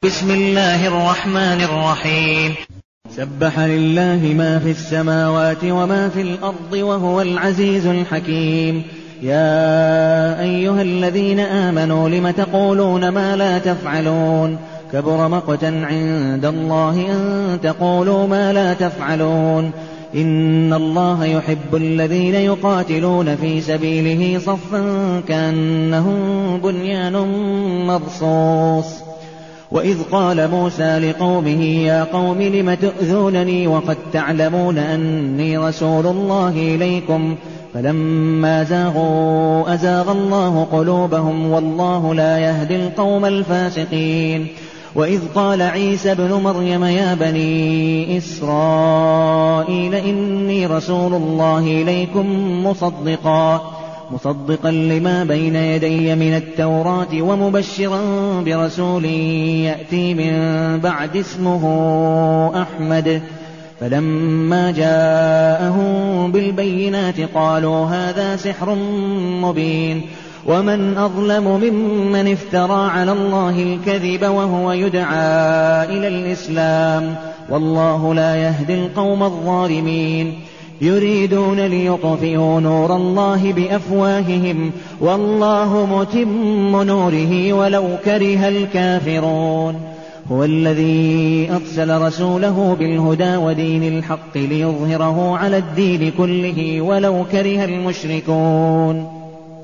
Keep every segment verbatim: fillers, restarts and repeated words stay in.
بسم الله الرحمن الرحيم. سبح لله ما في السماوات وما في الأرض وهو العزيز الحكيم. يا أيها الذين آمنوا لم تقولون ما لا تفعلون كبر مقتا عند الله أن تقولوا ما لا تفعلون. إن الله يحب الذين يقاتلون في سبيله صفا كأنهم بنيان مرصوص. وإذ قال موسى لقومه يا قوم لم تؤذونني وقد تعلمون أني رسول الله إليكم فلما زاغوا أزاغ الله قلوبهم والله لا يهدي القوم الفاسقين. وإذ قال عيسى ابن مريم يا بني إسرائيل إني رسول الله إليكم مصدقا مصدقا لما بين يدي من التوراة ومبشرا برسول يأتي من بعد اسمه أحمد. فلما جاءهم بالبينات قالوا هذا سحر مبين. ومن أظلم ممن افترى على الله الكذب وهو يدعى إلى الإسلام والله لا يهدي القوم الظالمين. يريدون ليطفئوا نور الله بأفواههم والله متم نوره ولو كره الكافرون. هو الذي أرسل رسوله بالهدى ودين الحق ليظهره على الدين كله ولو كره المشركون.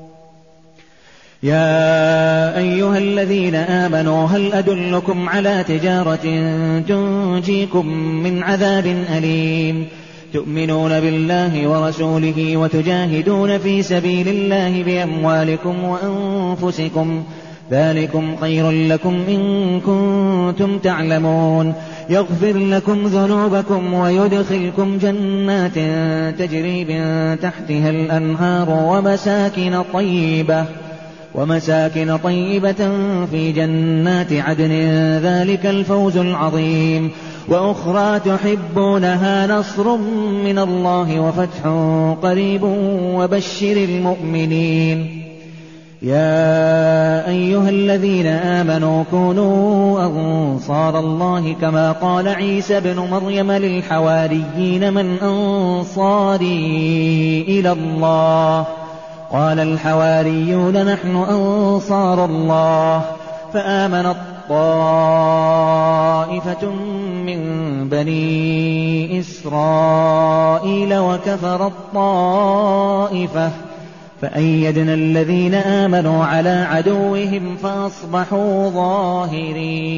يا أيها الذين آمنوا هل أدلكم على تجارة تنجيكم من عذاب أليم تؤمنون بالله ورسوله وتجاهدون في سبيل الله بأموالكم وأنفسكم ذلكم خير لكم إن كنتم تعلمون. يغفر لكم ذنوبكم ويدخلكم جنات تجري من تحتها الأنهار ومساكن طيبة ومساكن طيبة في جنات عدن ذلك الفوز العظيم. وأخرى تحبونها نصر من الله وفتح قريب وبشر المؤمنين. يا أيها الذين آمنوا كونوا أنصار الله كما قال عيسى ابن مريم للحواريين من أنصاري إلى الله قال الحواريون نحن أنصار الله. فآمنت طائفة من بني إسرائيل وكفرت طائفة فأيدنا الذين آمنوا على عدوهم فأصبحوا ظاهرين.